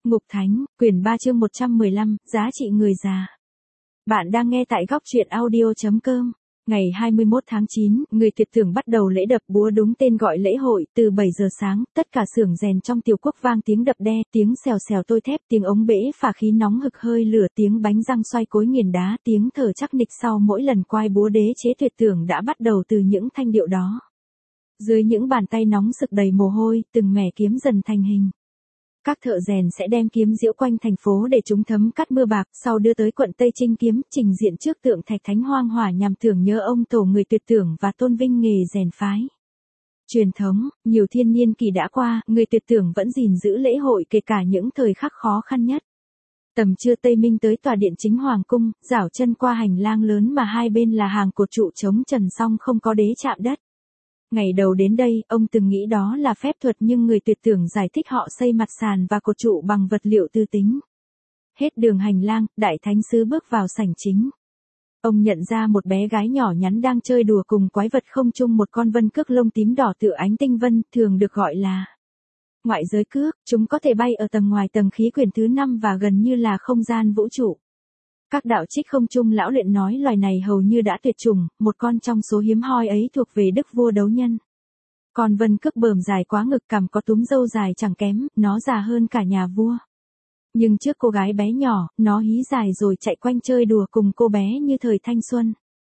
Ngục Thánh, quyển 3 chương 115, giá trị người già. Bạn đang nghe tại góc truyện audio.com. Ngày 21 tháng 9, người Tuyệt Tưởng bắt đầu lễ đập búa đúng tên gọi lễ hội, từ 7 giờ sáng, tất cả xưởng rèn trong Tiểu Quốc vang tiếng đập đe, tiếng xèo xèo tôi thép, tiếng ống bể phả khí nóng hực hơi lửa, tiếng bánh răng xoay cối nghiền đá, tiếng thở chắc nịch sau mỗi lần quai búa đế chế Tuyệt Tưởng đã bắt đầu từ những thanh điệu đó. Dưới những bàn tay nóng sực đầy mồ hôi, từng mẻ kiếm dần thành hình. Các thợ rèn sẽ đem kiếm giễu quanh thành phố để chúng thấm cắt mưa bạc, sau đưa tới quận Tây Trinh kiếm, trình diện trước tượng thạch thánh hoang hỏa nhằm tưởng nhớ ông tổ người Tuyệt Tưởng và tôn vinh nghề rèn phái. Truyền thống, nhiều thiên niên kỷ đã qua, người Tuyệt Tưởng vẫn gìn giữ lễ hội kể cả những thời khắc khó khăn nhất. Tầm trưa Tây Minh tới tòa điện chính hoàng cung, dảo chân qua hành lang lớn mà hai bên là hàng cột trụ chống trần song không có đế chạm đất. Ngày đầu đến đây, ông từng nghĩ đó là phép thuật nhưng người Tuyệt Tưởng giải thích họ xây mặt sàn và cột trụ bằng vật liệu tư tính. Hết đường hành lang, đại thánh sứ bước vào sảnh chính. Ông nhận ra một bé gái nhỏ nhắn đang chơi đùa cùng quái vật không trung, một con vân cước lông tím đỏ tựa ánh tinh vân, thường được gọi là ngoại giới cước, chúng có thể bay ở tầng ngoài tầng khí quyển thứ 5 và gần như là không gian vũ trụ. Các đạo trích không trung lão luyện nói loài này hầu như đã tuyệt chủng, một con trong số hiếm hoi ấy thuộc về đức vua đấu nhân. Con vân cước bờm dài quá ngực, cằm có túm râu dài chẳng kém, nó già hơn cả nhà vua. Nhưng trước cô gái bé nhỏ, nó hí dài rồi chạy quanh chơi đùa cùng cô bé như thời thanh xuân.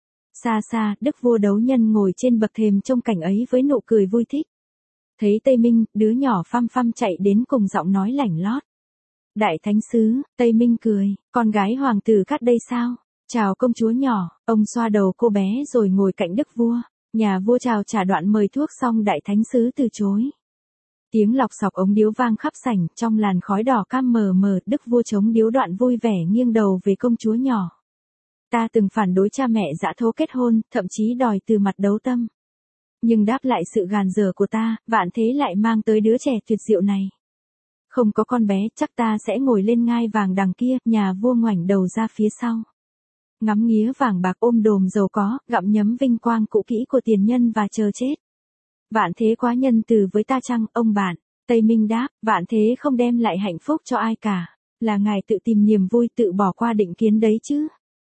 Xa xa, đức vua đấu nhân ngồi trên bậc thềm trông cảnh ấy với nụ cười vui thích. Thấy Tây Minh, đứa nhỏ phăm phăm chạy đến cùng giọng nói lảnh lót. Đại thánh sứ, Tây Minh cười, con gái hoàng tử Cát đây sao? Chào công chúa nhỏ, ông xoa đầu cô bé rồi ngồi cạnh đức vua. Nhà vua chào trả đoạn mời thuốc xong đại thánh sứ từ chối. Tiếng lọc sọc ống điếu vang khắp sảnh, trong làn khói đỏ cam mờ mờ, đức vua chống điếu đoạn vui vẻ nghiêng đầu về công chúa nhỏ. Ta từng phản đối cha mẹ dã thố kết hôn, thậm chí đòi từ mặt đấu tâm. Nhưng đáp lại sự gàn dở của ta, vạn thế lại mang tới đứa trẻ tuyệt diệu này. Không có con bé, chắc ta sẽ ngồi lên ngai vàng đằng kia, nhà vua ngoảnh đầu ra phía sau. Ngắm nghía vàng bạc ôm đồm giàu có, gặm nhấm vinh quang cũ kỹ của tiền nhân và chờ chết. Vạn thế quá nhân từ với ta chăng, ông bạn? Tây Minh đáp, vạn thế không đem lại hạnh phúc cho ai cả. Là ngài tự tìm niềm vui, tự bỏ qua định kiến đấy chứ.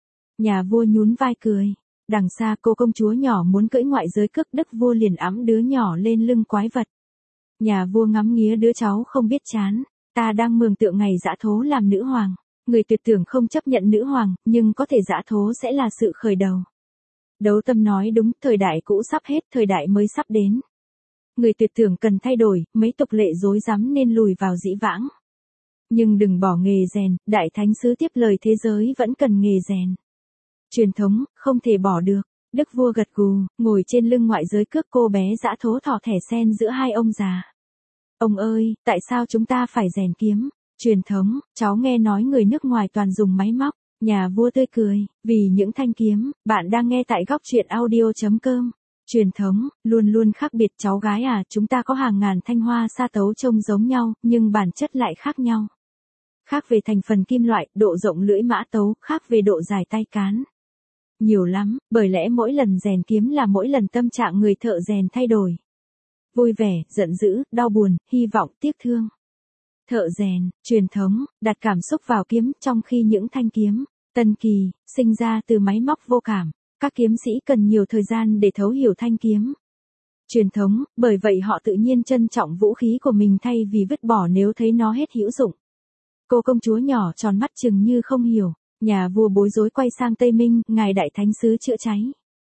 Nhà vua nhún vai cười. Đằng xa cô công chúa nhỏ muốn cưỡi ngoại giới cước, đức vua liền ẵm đứa nhỏ lên lưng quái vật. Nhà vua ngắm nghía đứa cháu không biết chán. Ta đang mường tượng ngày dã thố làm nữ hoàng. Người Tuyệt Tưởng không chấp nhận nữ hoàng, nhưng có thể dã thố sẽ là sự khởi đầu. Đấu tâm nói đúng, thời đại cũ sắp hết, thời đại mới sắp đến. Người Tuyệt Tưởng cần thay đổi, mấy tục lệ rối rắm nên lùi vào dĩ vãng. Nhưng đừng bỏ nghề rèn, đại thánh sứ tiếp lời, thế giới vẫn cần nghề rèn. Truyền thống, không thể bỏ được. Đức vua gật gù, ngồi trên lưng ngoại giới cước, cô bé dã thố thỏ thẻ sen giữa hai ông già. Ông ơi, tại sao chúng ta phải rèn kiếm? Truyền thống, cháu nghe nói người nước ngoài toàn dùng máy móc. Nhà vua tươi cười, vì những thanh kiếm. Bạn đang nghe tại góc truyện audio.com. Truyền thống, luôn luôn khác biệt. Cháu gái à, chúng ta có hàng ngàn thanh hoa sa tấu trông giống nhau, nhưng bản chất lại khác nhau. Khác về thành phần kim loại, độ rộng lưỡi mã tấu, khác về độ dài tay cán. Nhiều lắm, bởi lẽ mỗi lần rèn kiếm là mỗi lần tâm trạng người thợ rèn thay đổi. Vui vẻ, giận dữ, đau buồn, hy vọng, tiếc thương. Thợ rèn, truyền thống, đặt cảm xúc vào kiếm, trong khi những thanh kiếm, tân kỳ, sinh ra từ máy móc vô cảm. Các kiếm sĩ cần nhiều thời gian để thấu hiểu thanh kiếm. Truyền thống, bởi vậy họ tự nhiên trân trọng vũ khí của mình thay vì vứt bỏ nếu thấy nó hết hữu dụng. Cô công chúa nhỏ tròn mắt chừng như không hiểu. Nhà vua bối rối quay sang Tây Minh, ngài đại thánh sứ chữa cháy.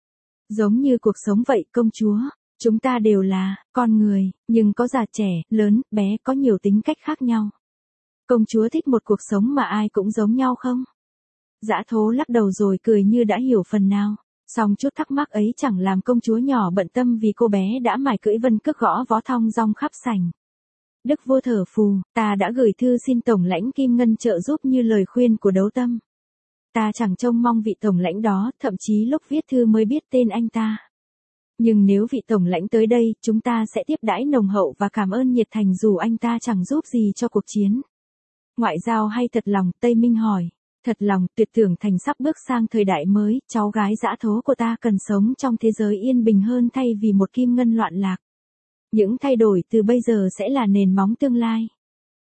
Giống như cuộc sống vậy, công chúa. Chúng ta đều là con người, nhưng có già trẻ, lớn, bé, có nhiều tính cách khác nhau. Công chúa thích một cuộc sống mà ai cũng giống nhau không? Dã thố lắc đầu rồi cười như đã hiểu phần nào. Song chút thắc mắc ấy chẳng làm công chúa nhỏ bận tâm vì cô bé đã mải cưỡi vân cước gõ vó thong dong khắp sảnh. Đức vua thở phù, ta đã gửi thư xin tổng lãnh Kim Ngân trợ giúp như lời khuyên của đấu tâm. Ta chẳng trông mong vị tổng lãnh đó, thậm chí lúc viết thư mới biết tên anh ta. Nhưng nếu vị tổng lãnh tới đây, chúng ta sẽ tiếp đãi nồng hậu và cảm ơn nhiệt thành dù anh ta chẳng giúp gì cho cuộc chiến. Ngoại giao hay thật lòng, Tây Minh hỏi. Thật lòng, Tuyệt Tưởng thành sắp bước sang thời đại mới, cháu gái dã thố của ta cần sống trong thế giới yên bình hơn thay vì một kim ngân loạn lạc. Những thay đổi từ bây giờ sẽ là nền móng tương lai.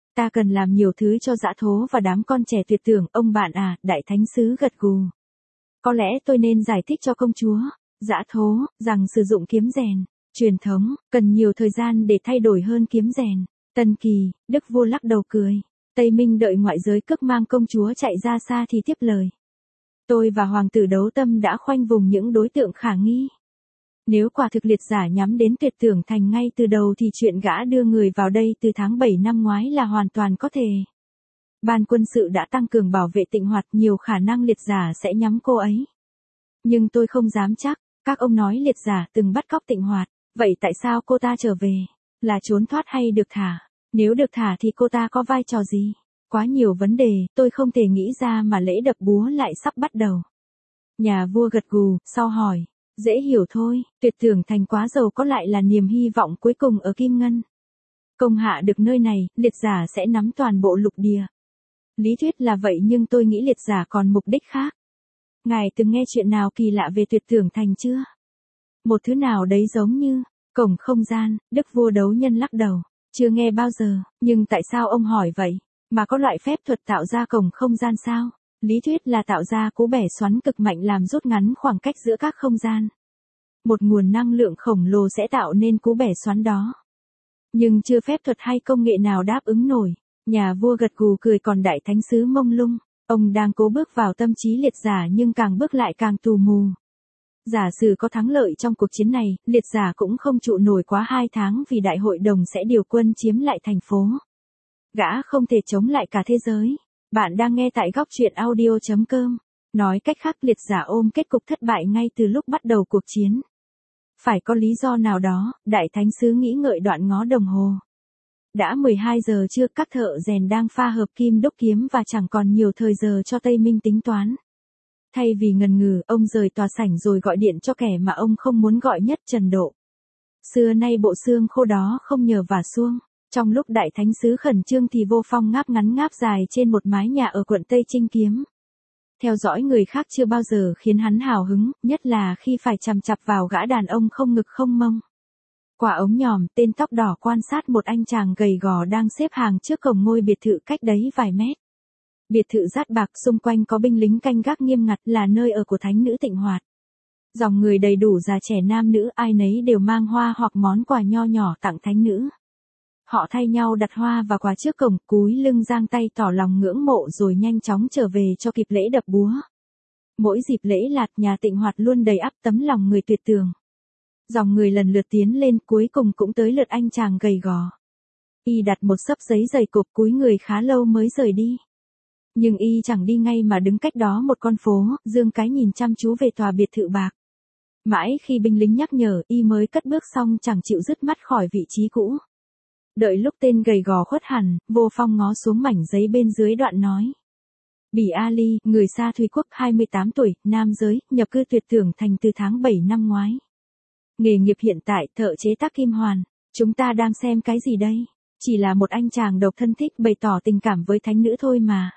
Ta cần làm nhiều thứ cho dã thố và đám con trẻ tuyệt tưởng, ông bạn à, đại thánh sứ gật gù. Có lẽ tôi nên giải thích cho công chúa, dã thố, rằng sử dụng kiếm rèn, truyền thống, cần nhiều thời gian để thay đổi hơn kiếm rèn. Tân Kỳ, Đức vua lắc đầu cười. Tây Minh đợi ngoại giới cước mang công chúa chạy ra xa thì tiếp lời. Tôi và hoàng tử Đấu Tâm đã khoanh vùng những đối tượng khả nghi. Nếu quả thực liệt giả nhắm đến Tuyệt Tưởng Thành ngay từ đầu thì chuyện gã đưa người vào đây từ tháng 7 năm ngoái là hoàn toàn có thể. Ban quân sự đã tăng cường bảo vệ Tịnh Hoạt, nhiều khả năng liệt giả sẽ nhắm cô ấy. Nhưng tôi không dám chắc, các ông nói liệt giả từng bắt cóc Tịnh Hoạt, vậy tại sao cô ta trở về? Là trốn thoát hay được thả? Nếu được thả thì cô ta có vai trò gì? Quá nhiều vấn đề, tôi không thể nghĩ ra mà lễ đập búa lại sắp bắt đầu. Nhà vua gật gù, sau hỏi. Dễ hiểu thôi, Tuyệt Tưởng Thành quá giàu có lại là niềm hy vọng cuối cùng ở Kim Ngân. Công hạ được nơi này, liệt giả sẽ nắm toàn bộ lục địa. Lý thuyết là vậy nhưng tôi nghĩ liệt giả còn mục đích khác. Ngài từng nghe chuyện nào kỳ lạ về Tuyệt Tưởng Thành chưa? Một thứ nào đấy giống như cổng không gian, Đức vua Đấu Nhân lắc đầu. Chưa nghe bao giờ, nhưng tại sao ông hỏi vậy? Mà có loại phép thuật tạo ra cổng không gian sao? Lý thuyết là tạo ra cú bẻ xoắn cực mạnh làm rút ngắn khoảng cách giữa các không gian. Một nguồn năng lượng khổng lồ sẽ tạo nên cú bẻ xoắn đó. Nhưng chưa phép thuật hay công nghệ nào đáp ứng nổi. Nhà vua gật gù cười, còn đại thánh sứ mông lung. Ông đang cố bước vào tâm trí liệt giả nhưng càng bước lại càng tù mù. Giả sử có thắng lợi trong cuộc chiến này, liệt giả cũng không trụ nổi quá 2 tháng vì đại hội đồng sẽ điều quân chiếm lại thành phố. Gã không thể chống lại cả thế giới. Bạn đang nghe tại góc truyện audio.com. Nói cách khác, liệt giả ôm kết cục thất bại ngay từ lúc bắt đầu cuộc chiến. Phải có lý do nào đó, đại thánh sứ nghĩ ngợi đoạn ngó đồng hồ. Đã 12 giờ trưa, các thợ rèn đang pha hợp kim đúc kiếm và chẳng còn nhiều thời giờ cho Tây Minh tính toán. Thay vì ngần ngừ, ông rời tòa sảnh rồi gọi điện cho kẻ mà ông không muốn gọi nhất, Trần Độ. Xưa nay bộ xương khô đó không nhờ vả xuông. Trong lúc đại thánh sứ khẩn trương thì Vô Phong ngáp ngắn ngáp dài trên một mái nhà ở quận Tây Trinh Kiếm. Theo dõi người khác chưa bao giờ khiến hắn hào hứng, nhất là khi phải chằm chặp vào gã đàn ông không ngực không mông. Quả ống nhòm, tên tóc đỏ quan sát một anh chàng gầy gò đang xếp hàng trước cổng ngôi biệt thự cách đấy vài mét. Biệt thự dát bạc, xung quanh có binh lính canh gác nghiêm ngặt, là nơi ở của thánh nữ Tịnh Hoạt. Dòng người đầy đủ, già trẻ nam nữ, ai nấy đều mang hoa hoặc món quà nho nhỏ tặng thánh nữ. Họ thay nhau đặt hoa và quà trước cổng, cúi lưng giang tay tỏ lòng ngưỡng mộ rồi nhanh chóng trở về cho kịp lễ đập búa. Mỗi dịp lễ lạt, nhà Tịnh Hoạt luôn đầy ắp tấm lòng người tuyệt tường. Dòng người lần lượt tiến lên, cuối cùng cũng tới lượt anh chàng gầy gò. Y đặt một xấp giấy dày cộp, cúi người khá lâu mới rời đi. Nhưng y chẳng đi ngay mà đứng cách đó một con phố, dương cái nhìn chăm chú về tòa biệt thự bạc. Mãi khi binh lính nhắc nhở, y mới cất bước xong chẳng chịu dứt mắt khỏi vị trí cũ. Đợi lúc tên gầy gò khuất hẳn, Vô Phong ngó xuống mảnh giấy bên dưới đoạn nói. Bỉ Ali, người Sa Thùy Quốc, 28 tuổi, nam giới, nhập cư Tuyệt Tưởng Thành từ tháng 7 năm ngoái. Nghề nghiệp hiện tại, thợ chế tác kim hoàn. Chúng ta đang xem cái gì đây? Chỉ là một anh chàng độc thân thích bày tỏ tình cảm với thánh nữ thôi mà.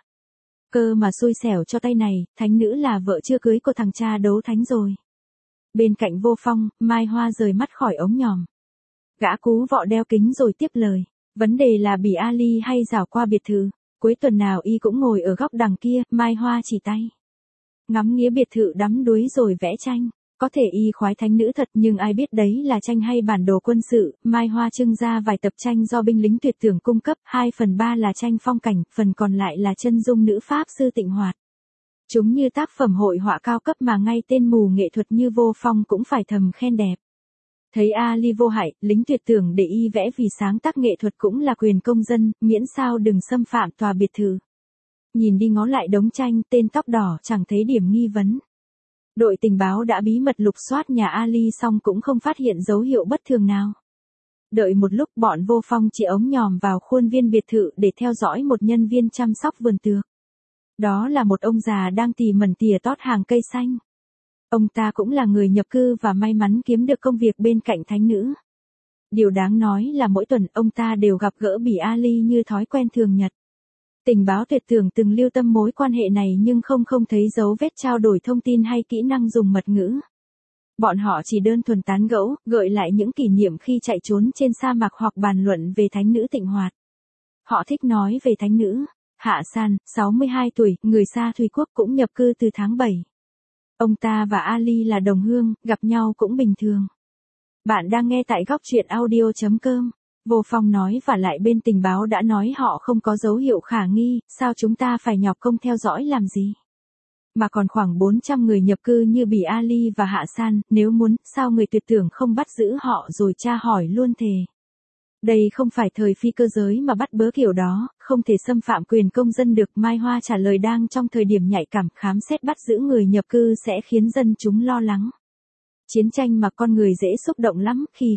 Cơ mà xui xẻo cho tay này, thánh nữ là vợ chưa cưới của thằng cha Đấu Thánh rồi. Bên cạnh Vô Phong, Mai Hoa rời mắt khỏi ống nhòm. Gã cú vọ đeo kính rồi tiếp lời. Vấn đề là Bỉ Ali hay dảo qua biệt thự. Cuối tuần nào y cũng ngồi ở góc đằng kia, Mai Hoa chỉ tay. Ngắm nghía biệt thự đắm đuối rồi vẽ tranh. Có thể y khoái thánh nữ thật nhưng ai biết đấy là tranh hay bản đồ quân sự. Mai Hoa trưng ra vài tập tranh do binh lính Tuyệt Tưởng cung cấp, 2/3 là tranh phong cảnh, phần còn lại là chân dung nữ pháp sư Tịnh Hoạt. Chúng như tác phẩm hội họa cao cấp mà ngay tên mù nghệ thuật như Vô Phong cũng phải thầm khen đẹp. Thấy Ali vô hại, lính Tuyệt Tưởng để y vẽ vì sáng tác nghệ thuật cũng là quyền công dân, miễn sao đừng xâm phạm tòa biệt thự. Nhìn đi ngó lại đống tranh, tên tóc đỏ chẳng thấy điểm nghi vấn. Đội tình báo đã bí mật lục soát nhà Ali xong cũng không phát hiện dấu hiệu bất thường nào. Đợi một lúc, bọn Vô Phong chỉ ống nhòm vào khuôn viên biệt thự để theo dõi một nhân viên chăm sóc vườn tược. Đó là một ông già đang tỉ mẩn tỉa tót hàng cây xanh. Ông ta cũng là người nhập cư và may mắn kiếm được công việc bên cạnh thánh nữ. Điều đáng nói là mỗi tuần ông ta đều gặp gỡ Bỉ Ali như thói quen thường nhật. Tình báo Tuyệt Tưởng từng lưu tâm mối quan hệ này nhưng không thấy dấu vết trao đổi thông tin hay kỹ năng dùng mật ngữ. Bọn họ chỉ đơn thuần tán gẫu, gợi lại những kỷ niệm khi chạy trốn trên sa mạc hoặc bàn luận về thánh nữ Tịnh Hoạt. Họ thích nói về thánh nữ. Hạ San, 62 tuổi, người Sa Thùy Quốc cũng nhập cư từ tháng 7. Ông ta và Ali là đồng hương, gặp nhau cũng bình thường. Bạn đang nghe tại góc truyện audio.com. Vô Phong nói và lại bên tình báo đã nói họ không có dấu hiệu khả nghi, sao chúng ta phải nhọc công theo dõi làm gì? Mà còn khoảng 400 người nhập cư như Bỉ Ali và Hạ San, nếu muốn, sao người tuyệt tưởng không bắt giữ họ rồi tra hỏi luôn thề. Đây không phải thời phi cơ giới mà bắt bớ kiểu đó, không thể xâm phạm quyền công dân được. Mai Hoa trả lời đang trong thời điểm nhạy cảm, khám xét bắt giữ người nhập cư sẽ khiến dân chúng lo lắng. Chiến tranh mà con người dễ xúc động lắm, khi.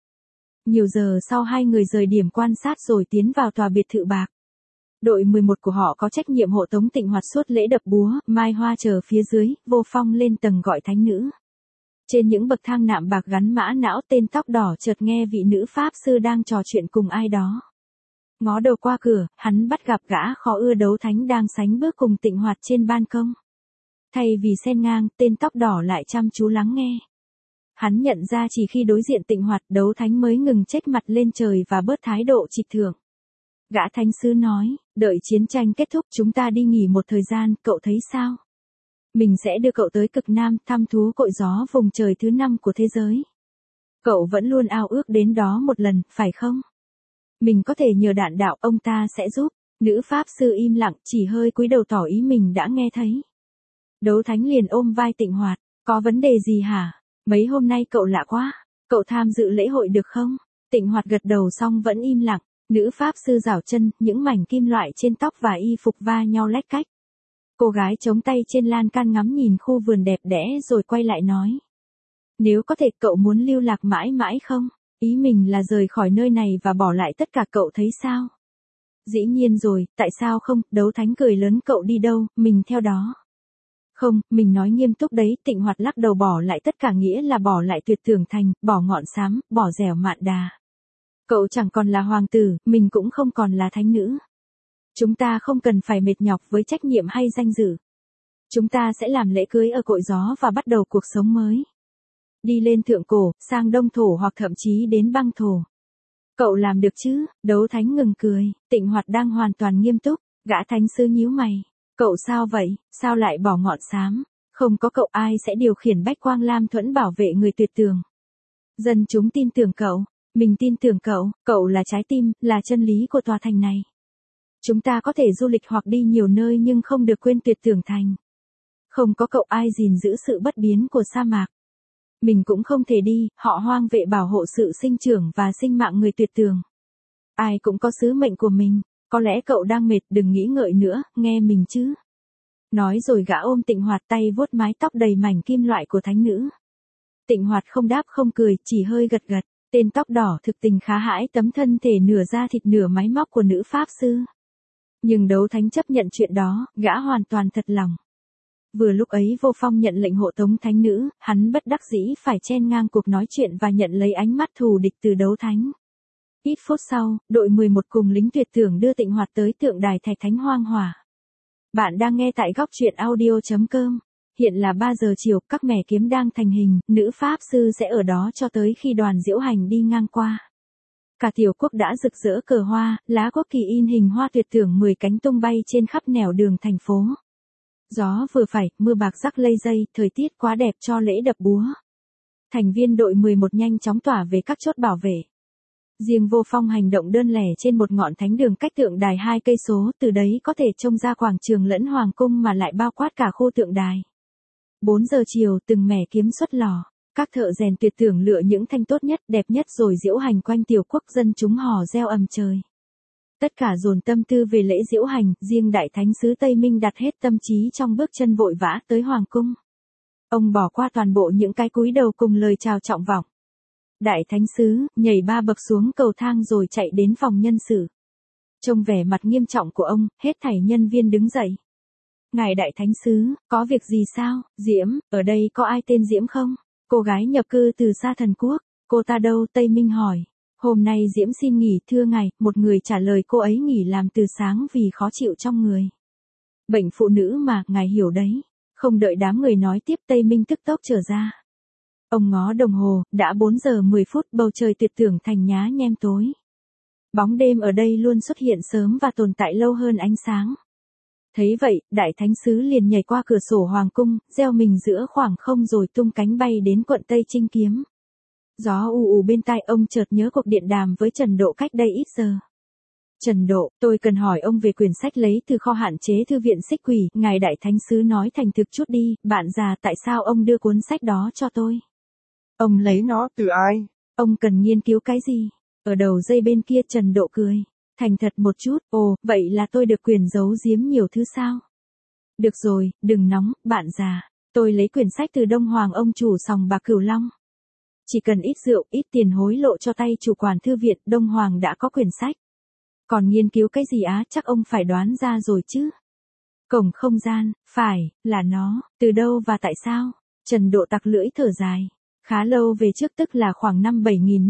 Nhiều giờ sau hai người rời điểm quan sát rồi tiến vào tòa biệt thự bạc. Đội 11 của họ có trách nhiệm hộ tống Tịnh Hoạt suốt lễ đập búa, Mai Hoa chờ phía dưới, Vô Phong lên tầng gọi thánh nữ. Trên những bậc thang nạm bạc gắn mã não, tên tóc đỏ chợt nghe vị nữ pháp sư đang trò chuyện cùng ai đó. Ngó đầu qua cửa, hắn bắt gặp gã khó ưa Đấu Thánh đang sánh bước cùng Tịnh Hoạt trên ban công. Thay vì xen ngang, tên tóc đỏ lại chăm chú lắng nghe. Hắn nhận ra chỉ khi đối diện Tịnh Hoạt, Đấu Thánh mới ngừng chếch mặt lên trời và bớt thái độ trịch thượng. Gã thánh sứ nói, đợi chiến tranh kết thúc chúng ta đi nghỉ một thời gian, cậu thấy sao? Mình sẽ đưa cậu tới cực Nam thăm thú cội gió vùng trời thứ 5 của thế giới. Cậu vẫn luôn ao ước đến đó một lần, phải không? Mình có thể nhờ đạn đạo, ông ta sẽ giúp. Nữ pháp sư im lặng, chỉ hơi cúi đầu tỏ ý mình đã nghe thấy. Đấu Thánh liền ôm vai Tịnh Hoạt, có vấn đề gì hả? Mấy hôm nay cậu lạ quá, cậu tham dự lễ hội được không? Tịnh Hoạt gật đầu xong vẫn im lặng. Nữ pháp sư giảo chân, những mảnh kim loại trên tóc và y phục va nhau lách cách. Cô gái chống tay trên lan can ngắm nhìn khu vườn đẹp đẽ rồi quay lại nói. Nếu có thể cậu muốn lưu lạc mãi mãi không? Ý mình là rời khỏi nơi này và bỏ lại tất cả, cậu thấy sao? Dĩ nhiên rồi, tại sao không? Đấu Thánh cười lớn, cậu đi đâu, mình theo đó. Không, mình nói nghiêm túc đấy. Tịnh Hoạt lắc đầu, bỏ lại tất cả nghĩa là bỏ lại Tuyệt Tưởng Thành, bỏ Ngọn Xám, bỏ Dẻo Mạn Đà. Cậu chẳng còn là hoàng tử, mình cũng không còn là thánh nữ. Chúng ta không cần phải mệt nhọc với trách nhiệm hay danh dự. Chúng ta sẽ làm lễ cưới ở cội gió và bắt đầu cuộc sống mới. Đi lên thượng cổ, sang đông thổ hoặc thậm chí đến băng thổ. Cậu làm được chứ? Đấu Thánh ngừng cười, Tịnh Hoạt đang hoàn toàn nghiêm túc. Gã thánh sứ nhíu mày. Cậu sao vậy? Sao lại bỏ Ngọn Xám? Không có cậu ai sẽ điều khiển Bách Quang Lam Thuẫn bảo vệ người tuyệt tường. Dân chúng tin tưởng cậu. Mình tin tưởng cậu là trái tim, là chân lý của tòa thành này. Chúng ta có thể du lịch hoặc đi nhiều nơi nhưng không được quên Tuyệt Tưởng Thành. Không có cậu ai gìn giữ sự bất biến của sa mạc. Mình cũng không thể đi, họ hoang vệ bảo hộ sự sinh trưởng và sinh mạng người tuyệt tường. Ai cũng có sứ mệnh của mình, có lẽ cậu đang mệt, đừng nghĩ ngợi nữa, nghe mình chứ. Nói rồi gã ôm Tịnh Hoạt, tay vuốt mái tóc đầy mảnh kim loại của thánh nữ. Tịnh Hoạt không đáp không cười, chỉ hơi gật gật. Tên tóc đỏ thực tình khá hãi tấm thân thể nửa da thịt nửa máy móc của nữ pháp sư. Nhưng Đấu Thánh chấp nhận chuyện đó, gã hoàn toàn thật lòng. Vừa lúc ấy Vô Phong nhận lệnh hộ tống thánh nữ, hắn bất đắc dĩ phải chen ngang cuộc nói chuyện và nhận lấy ánh mắt thù địch từ Đấu Thánh. Ít phút sau, đội 11 cùng lính tuyệt tưởng đưa Tịnh Hoạt tới tượng đài Thạch Thánh Hoang Hỏa. Bạn đang nghe tại góc truyện audio.com. Hiện là 3 giờ chiều, các mẻ kiếm đang thành hình, nữ pháp sư sẽ ở đó cho tới khi đoàn diễu hành đi ngang qua. Cả tiểu quốc đã rực rỡ cờ hoa, lá quốc kỳ in hình hoa tuyệt tưởng 10 cánh tung bay trên khắp nẻo đường thành phố. Gió vừa phải, mưa bạc rắc lây dây, thời tiết quá đẹp cho lễ đập búa. Thành viên đội 11 nhanh chóng tỏa về các chốt bảo vệ. Riêng Vô Phong hành động đơn lẻ trên một ngọn thánh đường cách tượng đài 2 cây số, từ đấy có thể trông ra quảng trường lẫn hoàng cung mà lại bao quát cả khu tượng đài. 4 giờ chiều, từng mẻ kiếm xuất lò. Các thợ rèn tuyệt tưởng lựa những thanh tốt nhất, đẹp nhất rồi diễu hành quanh tiểu quốc, dân chúng hò reo ầm trời. Tất cả dồn tâm tư về lễ diễu hành, riêng Đại Thánh sứ Tây Minh đặt hết tâm trí trong bước chân vội vã tới hoàng cung. Ông bỏ qua toàn bộ những cái cúi đầu cùng lời chào trọng vọng. Đại Thánh sứ nhảy 3 bậc xuống cầu thang rồi chạy đến phòng nhân sự. Trông vẻ mặt nghiêm trọng của ông, hết thảy nhân viên đứng dậy. Ngài Đại Thánh sứ, có việc gì sao? Diễm, ở đây có ai tên Diễm không? Cô gái nhập cư từ Sa Thần Quốc. Cô ta đâu? Tây Minh hỏi. Hôm nay Diễm xin nghỉ thưa ngài, một người trả lời cô ấy nghỉ làm từ sáng vì khó chịu trong người. Bệnh phụ nữ mà, ngài hiểu đấy. Không đợi đám người nói tiếp Tây Minh tức tốc trở ra. Ông ngó đồng hồ, đã 4 giờ 10 phút, bầu trời tuyệt tưởng thành nhá nhem tối. Bóng đêm ở đây luôn xuất hiện sớm và tồn tại lâu hơn ánh sáng. Thấy vậy, đại thánh sứ liền nhảy qua cửa sổ hoàng cung, gieo mình giữa khoảng không rồi tung cánh bay đến quận Tây Trinh kiếm. Gió ù ù bên tai ông chợt nhớ cuộc điện đàm với Trần Độ cách đây ít giờ. Trần Độ, tôi cần hỏi ông về quyển sách lấy từ kho hạn chế thư viện Xích Quỷ, ngài đại thánh sứ nói thành thực chút đi, bạn già tại sao ông đưa cuốn sách đó cho tôi? Ông lấy nó từ ai? Ông cần nghiên cứu cái gì? Ở đầu dây bên kia Trần Độ cười. Thành thật một chút, ồ, vậy là tôi được quyền giấu giếm nhiều thứ sao? Được rồi, đừng nóng, bạn già. Tôi lấy quyển sách từ Đông Hoàng ông chủ sòng bạc Cửu Long. Chỉ cần ít rượu, ít tiền hối lộ cho tay chủ quản thư viện, Đông Hoàng đã có quyển sách. Còn nghiên cứu cái gì á, chắc ông phải đoán ra rồi chứ. Cổng không gian, phải, là nó, từ đâu và tại sao? Trần Độ tặc lưỡi thở dài. Khá lâu về trước tức là khoảng năm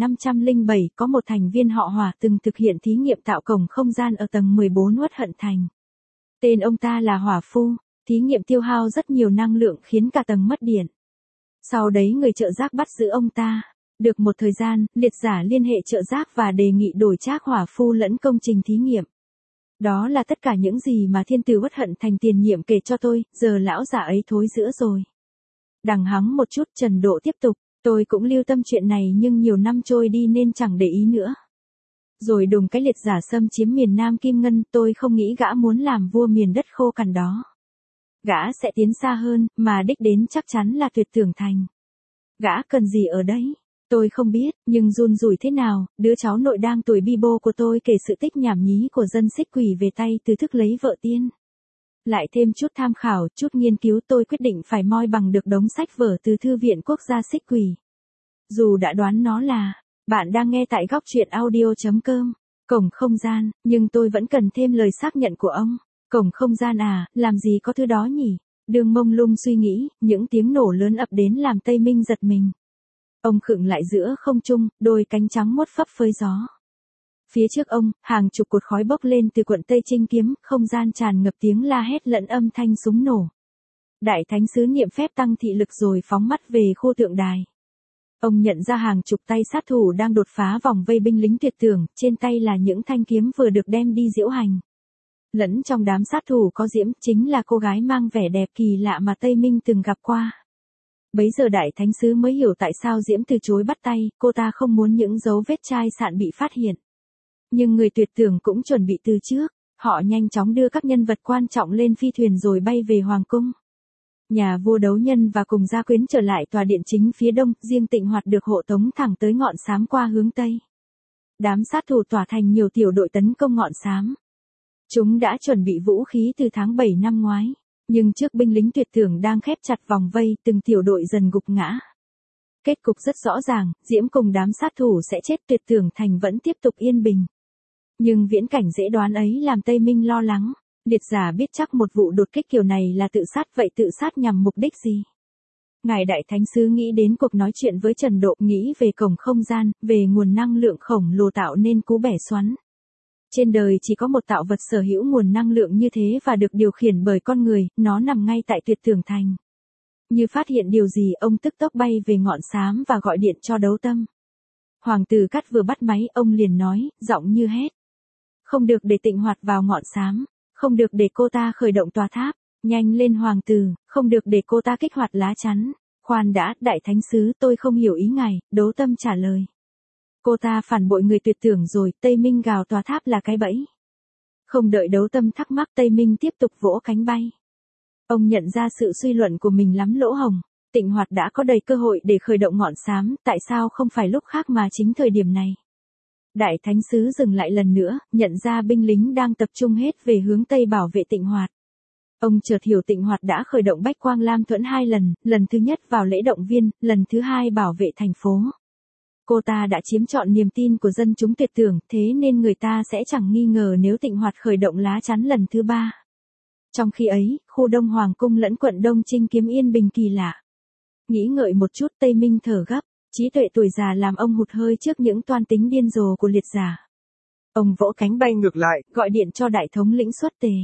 7507 có một thành viên họ Hỏa từng thực hiện thí nghiệm tạo cổng không gian ở tầng 14 Uất Hận Thành. Tên ông ta là Hỏa Phu, thí nghiệm tiêu hao rất nhiều năng lượng khiến cả tầng mất điện. Sau đấy người trợ giác bắt giữ ông ta. Được một thời gian, liệt giả liên hệ trợ giác và đề nghị đổi trác Hỏa Phu lẫn công trình thí nghiệm. Đó là tất cả những gì mà thiên tử Uất Hận Thành tiền nhiệm kể cho tôi, giờ lão giả ấy thối rữa rồi. Đằng hắng một chút Trần Độ tiếp tục, tôi cũng lưu tâm chuyện này nhưng nhiều năm trôi đi nên chẳng để ý nữa. Rồi đùng cái liệt giả xâm chiếm miền Nam Kim Ngân, tôi không nghĩ gã muốn làm vua miền đất khô cằn đó. Gã sẽ tiến xa hơn, mà đích đến chắc chắn là Tuyệt Tưởng Thành. Gã cần gì ở đấy? Tôi không biết, nhưng run rủi thế nào, đứa cháu nội đang tuổi bi bô của tôi kể sự tích nhảm nhí của dân Xích Quỷ về tay từ thức lấy vợ tiên. Lại thêm chút tham khảo, chút nghiên cứu tôi quyết định phải moi bằng được đống sách vở từ Thư viện Quốc gia Xích Quỷ. Dù đã đoán nó là, bạn đang nghe tại góc truyện audio.com, cổng không gian, nhưng tôi vẫn cần thêm lời xác nhận của ông. Cổng không gian à, làm gì có thứ đó nhỉ? Đường mông lung suy nghĩ, những tiếng nổ lớn ập đến làm Tây Minh giật mình. Ông khựng lại giữa không trung, đôi cánh trắng muốt phấp phới gió. Phía trước ông, hàng chục cột khói bốc lên từ quận Tây Trinh kiếm, không gian tràn ngập tiếng la hét lẫn âm thanh súng nổ. Đại thánh sứ niệm phép tăng thị lực rồi phóng mắt về khu tượng đài. Ông nhận ra hàng chục tay sát thủ đang đột phá vòng vây binh lính tuyệt tưởng, trên tay là những thanh kiếm vừa được đem đi diễu hành. Lẫn trong đám sát thủ có Diễm, chính là cô gái mang vẻ đẹp kỳ lạ mà Tây Minh từng gặp qua. Bấy giờ đại thánh sứ mới hiểu tại sao Diễm từ chối bắt tay, cô ta không muốn những dấu vết chai sạn bị phát hiện. Nhưng người tuyệt tưởng cũng chuẩn bị từ trước, họ nhanh chóng đưa các nhân vật quan trọng lên phi thuyền rồi bay về Hoàng cung. Nhà vua Đấu Nhân và cùng gia quyến trở lại tòa điện chính phía đông, riêng Tịnh Hoạt được hộ tống thẳng tới Ngọn Xám qua hướng tây. Đám sát thủ tỏa thành nhiều tiểu đội tấn công Ngọn Xám. Chúng đã chuẩn bị vũ khí từ tháng 7 năm ngoái, nhưng trước binh lính tuyệt tưởng đang khép chặt vòng vây, từng tiểu đội dần gục ngã. Kết cục rất rõ ràng, Diễm cùng đám sát thủ sẽ chết, Tuyệt Tưởng Thành vẫn tiếp tục yên bình. Nhưng viễn cảnh dễ đoán ấy làm Tây Minh lo lắng. Liệt giả biết chắc một vụ đột kích kiểu này là tự sát, vậy tự sát nhằm mục đích gì? Ngài đại thánh sứ nghĩ đến cuộc nói chuyện với Trần Độ, nghĩ về cổng không gian, về nguồn năng lượng khổng lồ tạo nên cú bẻ xoắn. Trên đời chỉ có một tạo vật sở hữu nguồn năng lượng như thế và được điều khiển bởi con người, nó nằm ngay tại Tuyệt Tưởng Thành. Như phát hiện điều gì, ông tức tốc bay về Ngọn Xám và gọi điện cho Đấu Tâm. Hoàng tử Cát vừa bắt máy, ông liền nói, giọng như hét. Không được để Tịnh Hoạt vào Ngọn Xám, không được để cô ta khởi động tòa tháp, nhanh lên hoàng tử, không được để cô ta kích hoạt lá chắn. Khoan đã, đại thánh sứ, tôi không hiểu ý ngài, Đấu Tâm trả lời. Cô ta phản bội người tuyệt tưởng rồi, Tây Minh gào tòa tháp là cái bẫy. Không đợi Đấu Tâm thắc mắc, Tây Minh tiếp tục vỗ cánh bay. Ông nhận ra sự suy luận của mình lắm lỗ hổng. Tịnh Hoạt đã có đầy cơ hội để khởi động Ngọn Xám, tại sao không phải lúc khác mà chính thời điểm này? Đại thánh sứ dừng lại lần nữa, nhận ra binh lính đang tập trung hết về hướng Tây bảo vệ Tịnh Hoạt. Ông chợt hiểu Tịnh Hoạt đã khởi động Bách Quang Lam Thuẫn 2 lần, lần thứ nhất vào lễ động viên, lần thứ hai bảo vệ thành phố. Cô ta đã chiếm trọn niềm tin của dân chúng tuyệt tưởng, thế nên người ta sẽ chẳng nghi ngờ nếu Tịnh Hoạt khởi động lá chắn lần thứ ba. Trong khi ấy, khu Đông Hoàng cung lẫn quận Đông Trinh kiếm yên bình kỳ lạ. Nghĩ ngợi một chút, Tây Minh thở gấp, trí tuệ tuổi già làm ông hụt hơi trước những toan tính điên rồ của liệt giả. Ông vỗ cánh bay ngược lại, gọi điện cho đại thống lĩnh xuất tề.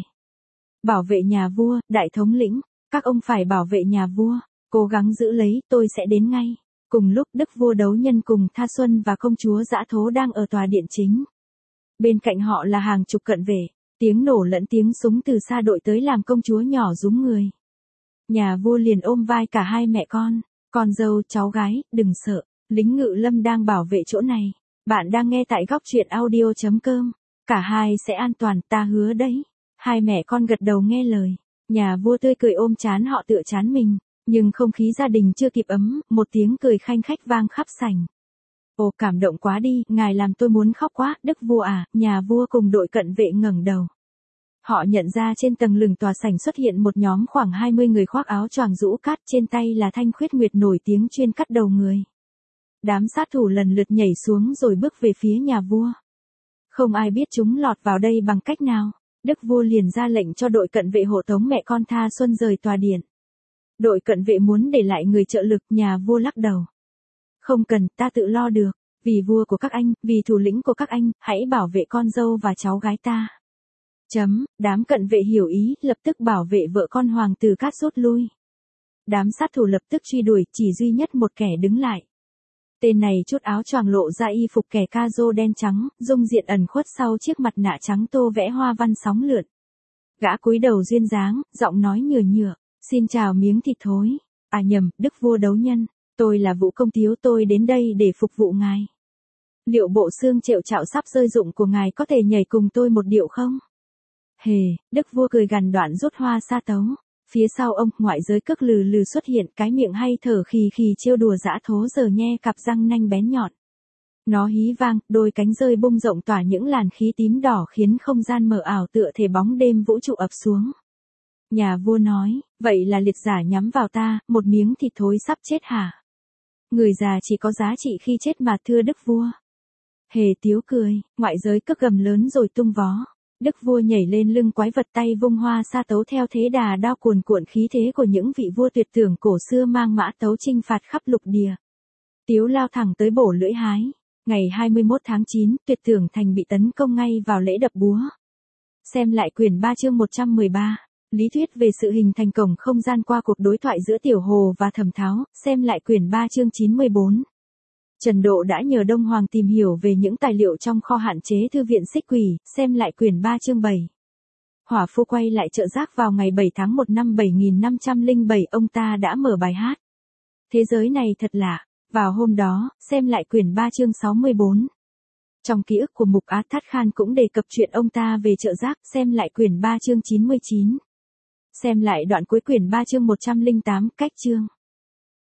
Bảo vệ nhà vua, đại thống lĩnh, các ông phải bảo vệ nhà vua, cố gắng giữ lấy, tôi sẽ đến ngay. Cùng lúc Đức vua Đấu Nhân cùng Tha Xuân và công chúa Dã Thố đang ở tòa điện chính. Bên cạnh họ là hàng chục cận vệ, tiếng nổ lẫn tiếng súng từ xa đội tới làm công chúa nhỏ rúm người. Nhà vua liền ôm vai cả hai mẹ con dâu cháu gái, đừng sợ, lính ngự lâm đang bảo vệ chỗ này. Bạn đang nghe tại góc truyện audio.com. Cả hai sẽ an toàn, ta hứa đấy. Hai mẹ con gật đầu nghe lời. Nhà vua tươi cười ôm trán họ tựa trán mình. Nhưng không khí gia đình chưa kịp ấm, một tiếng cười khanh khách vang khắp sảnh. Ồ, cảm động quá đi, ngài làm tôi muốn khóc quá, đức vua à. Nhà vua cùng đội cận vệ ngẩng đầu. Họ nhận ra trên tầng lừng tòa sảnh xuất hiện một nhóm khoảng 20 người khoác áo choàng rũ cát, trên tay là thanh khuyết nguyệt nổi tiếng chuyên cắt đầu người. Đám sát thủ lần lượt nhảy xuống rồi bước về phía nhà vua. Không ai biết chúng lọt vào đây bằng cách nào. Đức vua liền ra lệnh cho đội cận vệ hộ tống mẹ con Tha Xuân rời tòa điện. Đội cận vệ muốn để lại người trợ lực, nhà vua lắc đầu. Không cần, ta tự lo được. Vì vua của các anh, vì thủ lĩnh của các anh, hãy bảo vệ con dâu và cháu gái ta. Đám cận vệ hiểu ý, lập tức bảo vệ vợ con hoàng tử Cát rút lui. Đám sát thủ lập tức truy đuổi, chỉ duy nhất một kẻ đứng lại. Tên này chút áo choàng lộ ra y phục kẻ ca rô đen trắng, dung diện ẩn khuất sau chiếc mặt nạ trắng tô vẽ hoa văn sóng lượn. Gã cúi đầu duyên dáng, giọng nói nhựa nhựa, xin chào miếng thịt thối. À nhầm, đức vua đấu nhân, tôi là Vũ Công Tiếu, tôi đến đây để phục vụ ngài. Liệu bộ xương trệu trạo sắp rơi rụng của ngài có thể nhảy cùng tôi một điệu không? Hề, đức vua cười gằn đoạn rút hoa sa tấu. Phía sau ông, ngoại giới cước lừ lừ xuất hiện, cái miệng hay thở khì khì trêu đùa dã thố giờ nhe cặp răng nanh bén nhọn. Nó hí vang, đôi cánh rơi bung rộng tỏa những làn khí tím đỏ khiến không gian mờ ảo tựa thể bóng đêm vũ trụ ập xuống. Nhà vua nói, vậy là liệt giả nhắm vào ta, một miếng thịt thối sắp chết hả? Người già chỉ có giá trị khi chết mà thưa đức vua. Hề Tiếu cười, ngoại giới cước gầm lớn rồi tung vó. Đức vua nhảy lên lưng quái vật, tay vung hoa sa tấu theo thế đà đao cuồn cuộn khí thế của những vị vua tuyệt tưởng cổ xưa mang mã tấu chinh phạt khắp lục địa. Tiếu lao thẳng tới bổ lưỡi hái. Ngày 21 tháng 9, Tuyệt Tưởng Thành bị tấn công ngay vào lễ đập búa. Xem lại quyển 3 chương 113. Lý thuyết về sự hình thành cổng không gian qua cuộc đối thoại giữa Tiểu Hồ và Thẩm Tháo. Xem lại quyển 3 chương 94. Trần Độ đã nhờ Đông Hoàng tìm hiểu về những tài liệu trong kho hạn chế thư viện Xích Quỷ, xem lại quyển 3 chương 7. Hỏa Phu quay lại Chợ Rác vào ngày 7 tháng 1 năm 7507, ông ta đã mở bài hát. Thế giới này thật lạ. Vào hôm đó, xem lại quyển 3 chương 64. Trong ký ức của Mục Á Thát Khan cũng đề cập chuyện ông ta về Chợ Rác, xem lại quyển 3 chương 99. Xem lại đoạn cuối quyển 3 chương 108, cách chương.